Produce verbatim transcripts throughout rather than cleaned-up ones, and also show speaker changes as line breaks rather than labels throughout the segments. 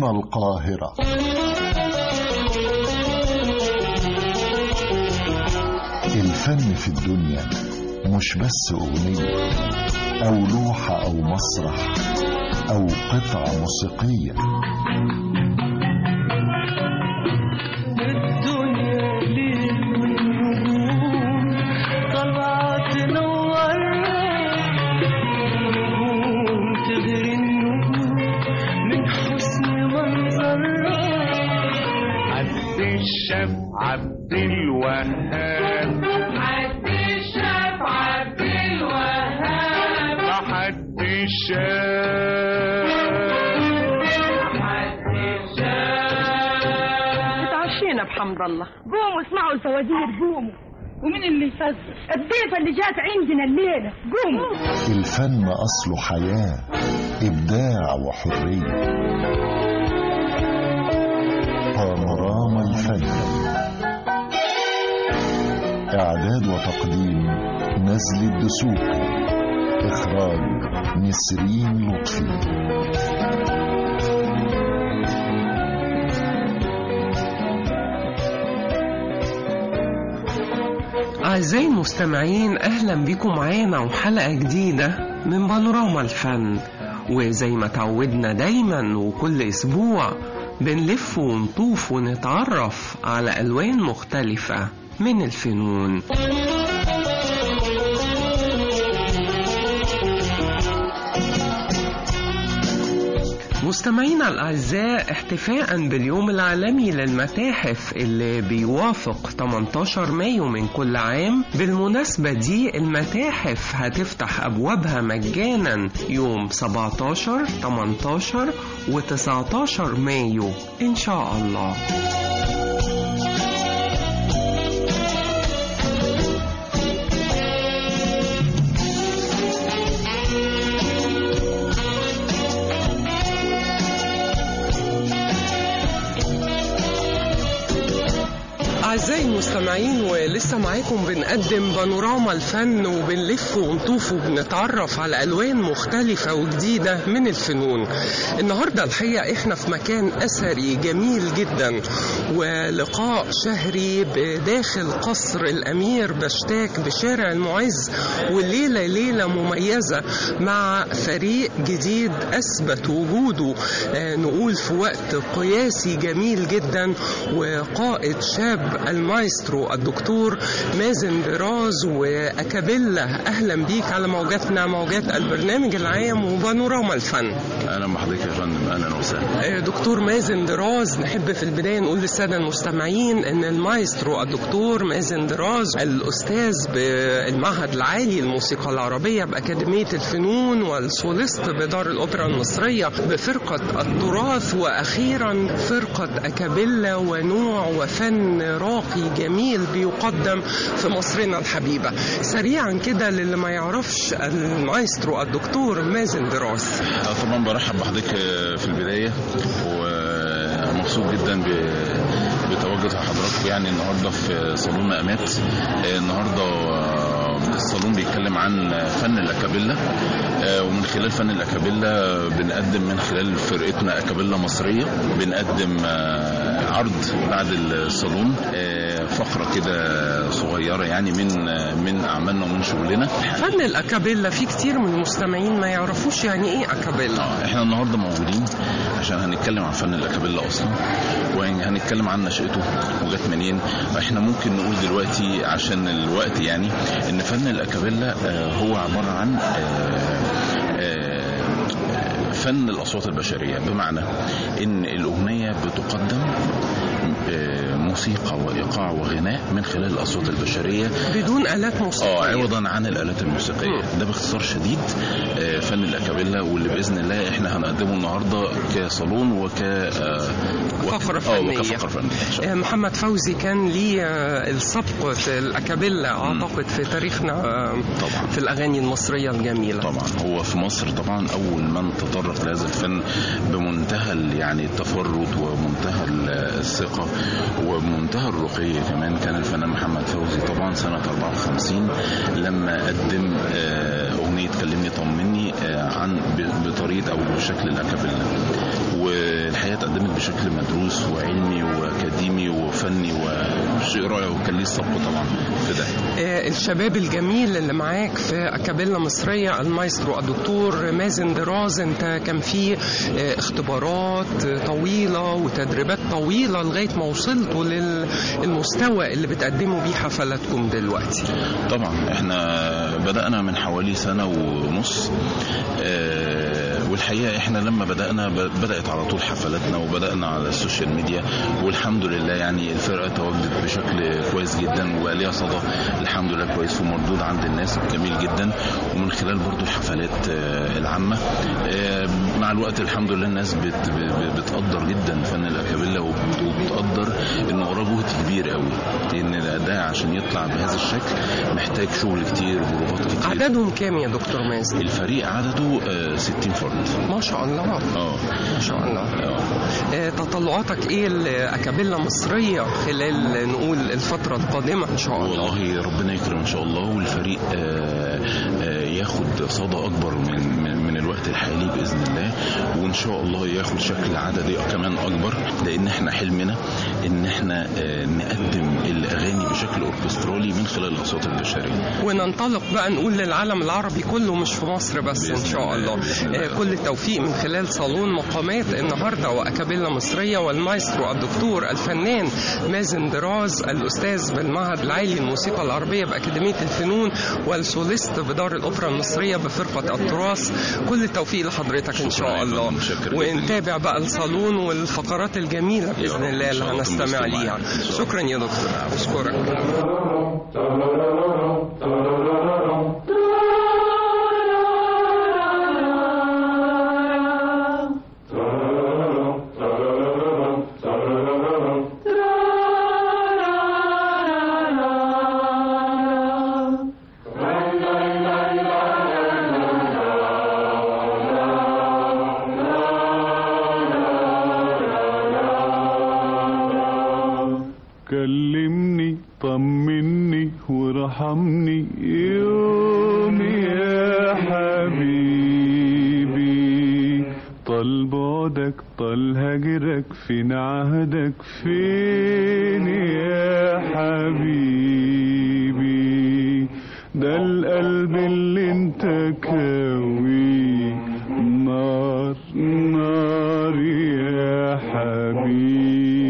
القاهرة. الفن في الدنيا مش بس أغنية أو لوحة أو مسرح أو قطعة موسيقية.
الدنيا ليل والنجوم طلعت تنور، نجوم تغري النجوم من حسن منظرها.
عبد الشاب عبد الوهاب،
عبد الشاب عبد الوهاب،
عبد الشاب
عبد الشاب.
اتعشينا بحمد الله. قوموا اسمعوا الفوازير، قوموا. ومين اللي يفزر؟ الضيفة اللي جات عندنا الليلة. قوموا.
الفن أصله حياة، إبداع وحرية. بانوراما الفن، إعداد وتقديم نزل الدسوقي، إخراج نسرين لطفي.
أعزائي المستمعين، أهلا بكم معانا وحلقة جديدة من بانوراما الفن. وزي ما تعودنا دايما وكل أسبوع بنلف ونطوف ونتعرف على ألوان مختلفة من الفنون. مستمعينا الأعزاء، احتفاء باليوم العالمي للمتاحف اللي بيوافق ثمانية عشر مايو من كل عام، بالمناسبة دي المتاحف هتفتح أبوابها مجانا يوم سبعة عشر ثمانية عشر وتسعة عشر مايو إن شاء الله. أعزائي المستمعين، ولسه معاكم بنقدم بانوراما الفن وبنلف ونطوف وبنتعرف على ألوان مختلفة وجديدة من الفنون. النهاردة الحقيقة إحنا في مكان أثري جميل جدا، ولقاء شهري بداخل قصر الأمير بشتاك بشارع المعز، والليلة ليلة مميزة مع فريق جديد أثبت وجوده نقول في وقت قياسي جميل جدا، وقائد شاب المايسترو الدكتور مازن دراز وأكابيلا. أهلا بيك على موجاتنا، موجات البرنامج العام وبانوراما الفن.
أهلا بحضرتك يا فندم، أهلا وسهلا.
دكتور مازن دراز، نحب في البداية نقول للسادة المستمعين أن المايسترو الدكتور مازن دراز الأستاذ بالمعهد العالي للموسيقى العربية بأكاديمية الفنون، والسوليست بدار الأوبرا المصرية بفرقة التراث، وأخيرا فرقة أكابيلا، ونوع وفن راقي جميل بيقدم في مصرنا الحبيبة. سريعا كده للي ما يعرفش المايسترو الدكتور مازن دراز.
طبعا برحب بحضرتك في البداية، ومبسوط جدا بتواجد حضراتكم يعني النهارده في صالون مقامات. النهارده الصالون بيتكلم عن فن الأكابيلا، ومن خلال فن الأكابيلا بنقدم من خلال فرقتنا أكابيلا مصرية بنقدم عرض بعد الصالون، فقرة كده صغيرة يعني من من أعمالنا ومن شغلنا.
فن الأكابيلا في كتير من المستمعين ما يعرفوش يعني إيه أكابيلا.
آه إحنا النهاردة موجودين عشان هنتكلم عن فن الأكابيلا أصلا، وهنتكلم عن نشأته وجت منين. إحنا ممكن نقول دلوقتي عشان الوقت يعني إن فن الأكابيلا هو عبارة عن فن الأصوات البشرية، بمعنى إن الأغنية بتقدم موسيقى وإيقاع وغناء من خلال الأصوات البشرية
بدون آلات موسيقية،
اه عوضا عن الآلات الموسيقية. ده باختصار شديد فن الأكابيلا، واللي بإذن الله إحنا هنقدمه النهاردة كصالون وك
فقرة فنية.
وكفقرة فنية.
محمد فوزي كان ليه السبق في الأكابيلا أعتقد في تاريخنا طبعا في الأغاني المصرية الجميلة.
طبعا هو في مصر طبعا أول من تطرق لهذا الفن بمنتهى يعني التفرد ومنتهى الثقة ومنتهى الرقي كمان كان الفنان محمد فوزي طبعا سنة أربعة وخمسين لما قدم أغنية كلمني طمني عن بطريقة أو بشكل الأكابيلا. والحقيقه اتقدمت بشكل مدروس وعلمي واكاديمي وفني وشيء رائع، وكان ليه السبق طبعا في ده.
الشباب الجميل اللي معاك في أكابيلا مصرية، المايسترو الدكتور مازن دراز، انت كان في اختبارات طويلة وتدريبات طويلة لغاية ما وصلتوا للمستوى اللي بتقدموا بيه حفلاتكم دلوقتي.
طبعا احنا بدأنا من حوالي سنة ونص، اه والحقيقة احنا لما بدأنا بدأت على طول حفلاتنا وبدأنا على السوشيال ميديا، والحمد لله يعني الفرقة تواجدت بشكل كويس جدا وليها صدى الحمد لله كويس ومردود عند الناس جميل جدا، ومن خلال برضو الحفلات اه العامة اه مع الوقت الحمد لله الناس بت بتقدر جدا فن الأكابيلا وبتقدر انه وراه جهد كبير قوي، لان الأداء عشان يطلع بهذا الشكل محتاج شغل كتير وبروفات كتير.
عددهم كام يا دكتور مازن؟
الفريق عدده اه ستين فرد.
ما شاء الله.
اه
ما شاء الله. اه تطلعاتك ايه لأكابيلا مصرية خلال نقول الفترة القادمة ان شاء الله؟
والله ربنا يكرم ان شاء الله، والفريق اه اه ياخد صدى اكبر من, من من الوقت الحالي باذن الله، وان شاء الله ياخد شكل عددي كمان اكبر، لان احنا حلمنا ان احنا اه نقدم الاغاني بشكل اوركسترالي من خلال الاصوات البشريه،
وننطلق بقى نقول للعالم العربي كله مش في مصر بس ان شاء الله. اه كل التوفيق من خلال صالون مقامات النهارده وأكابيلا مصرية، والمايسترو الدكتور الفنان مازن دراز، الاستاذ بالمعهد العالي للموسيقى العربية بأكاديمية الفنون، والسوليست بدار الأوبرا المصرية بفرقة التراث. كل التوفيق لحضرتك ان شاء الله، ونتابع بقى الصالون والفقرات الجميلة بإذن الله اللي هنستمع ليها. شكرا يا دكتور، أشكرك.
كلمني طمني وارحمني يوم يا حبيبي، طال بعدك طال هجرك فين عهدك فين يا حبيبي، ده القلب اللي انت كاوي نار نار يا حبيبي.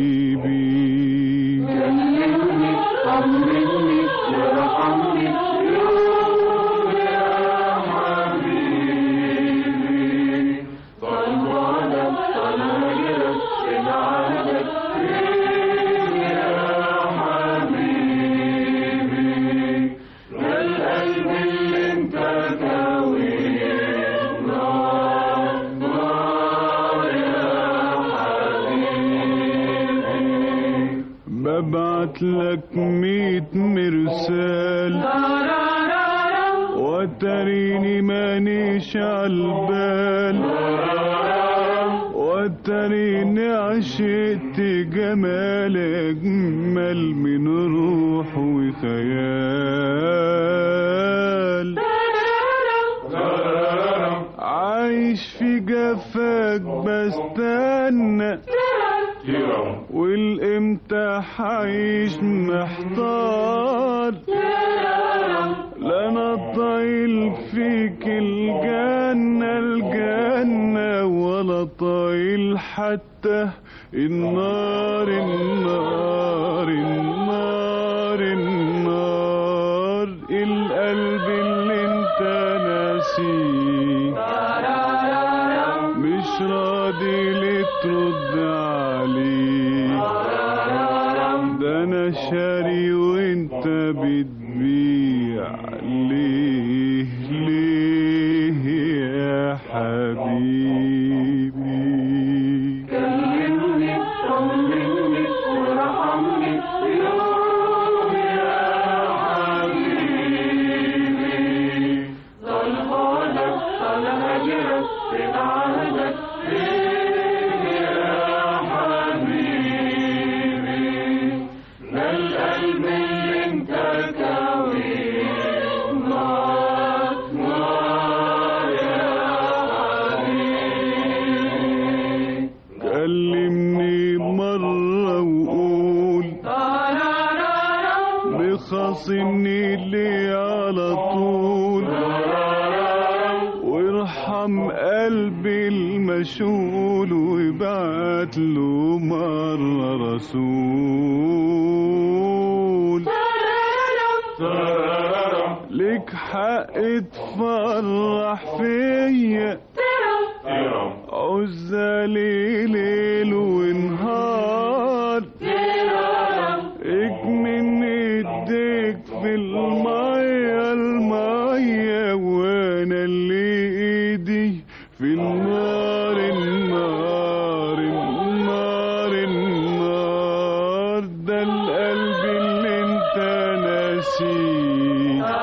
ببعت لك ميت مرسال وتريني مانيش عالبال، وتريني عشقت جمال أجمل من روح وخيال، عايش في جفاك بستنى والامتى حعيش محتار، لا انا طايل فيك الجنة الجنة ولا طايل حتى النار النار النار النار، القلب اللي انت ناسيه مش راضي لترد عليه، ده انا شاري وانت بتبيع ليه ليه يا حبيبي. كلمني طمني وارحمني يوم يا حبيبي، طال بعدك طال هجرك فين عهدك فين يا حبيبي، ده القلب اللي انت كان
واصلني لي على طول وارحم قلبي المشغول وابعت له مرة رسول لك حق تفرح فيا عزالي ليل ونهار اكمن ايديك في المية المية وانا اللي ايدي في النار النار النار النار ده القلب اللي انت ناسيه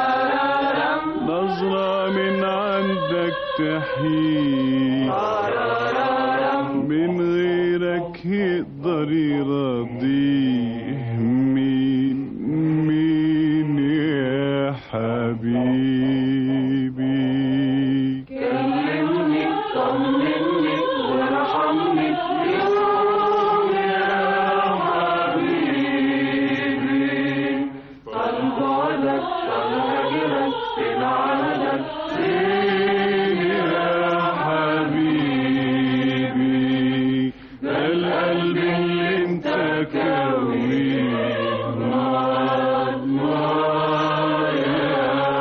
نظرة من عندك تحيي من غيرك يقدر يرضيه مين مين يا حبيبي
كلمني طمني وارحمني يوم يا حبيبي طال بعدك طال هجرك فين عهدك فين يا حبيبي ده القلب اللي انت كويه نار نار يا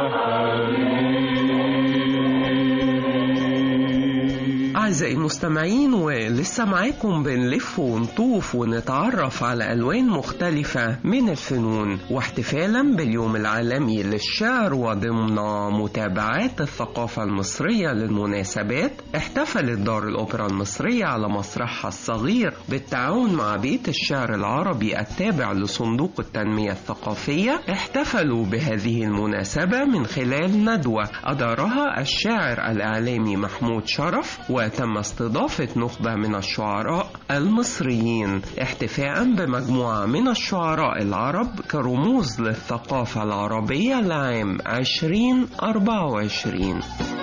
أعزائي المستمعين، ولسه معاكم بنلف ونطوف ونتعرف على ألوان مختلفة من الفنون، واحتفالا باليوم العالمي للشعر وضمن متابعات الثقافة المصرية للمناسبات، احتفلت دار الأوبرا المصرية على مسرحها الصغير بالتعاون مع بيت الشعر العربي التابع لصندوق التنمية الثقافية. احتفلوا بهذه المناسبة من خلال ندوة أدارها الشاعر الإعلامي محمود شرف، وتم استضافة نخبة من الشعراء المصريين احتفاء بمجموعة من الشعراء العرب كرموز للثقافة العربية لعام عشرين أربعة وعشرين.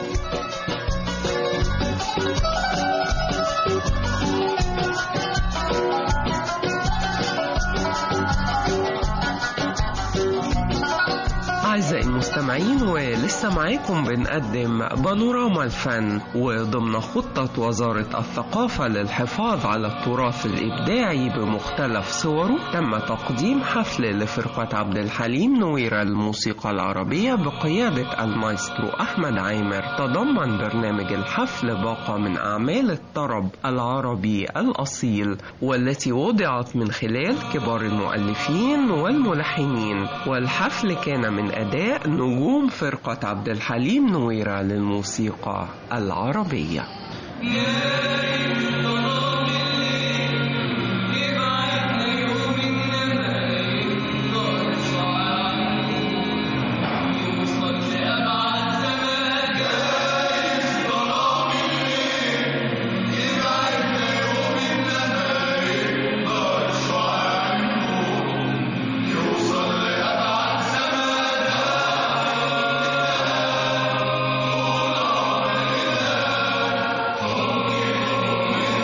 أعزائي المستمعين، ولسه معاكم بنقدم بانوراما الفن، وضمن خطة وزارة الثقافة للحفاظ على التراث الإبداعي بمختلف صوره، تم تقديم حفل لفرقة عبد الحليم نويرة الموسيقى العربية بقيادة المايسترو أحمد عامر. تضمن برنامج الحفل باقة من أعمال الطرب العربي الأصيل، والتي وضعت من خلال كبار المؤلفين والملحنين، والحفل كان من أداء نجوم فرقة عبد الحليم نويرة للموسيقى العربية.
حبيبي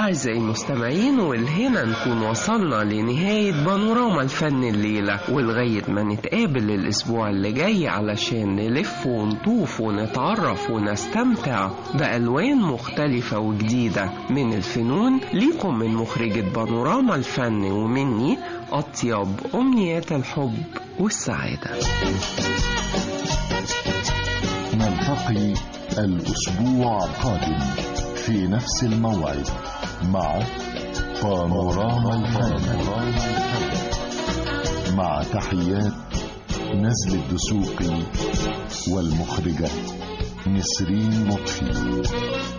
أعزائي المستمعين، والهنا نكون وصلنا لنهاية بانوراما الفن الليلة، ولغاية ما نتقابل الأسبوع اللي جاي علشان نلف ونطوف ونتعرف ونستمتع بألوان مختلفة وجديدة من الفنون. ليكم من مخرجة بانوراما الفن ومني أطيب أمنيات الحب والسعادة.
نلتقي الأسبوع القادم في نفس الموعد مع بانوراما الفن، مع تحيات نزل الدسوقي والمخرجة نسرين لطفي.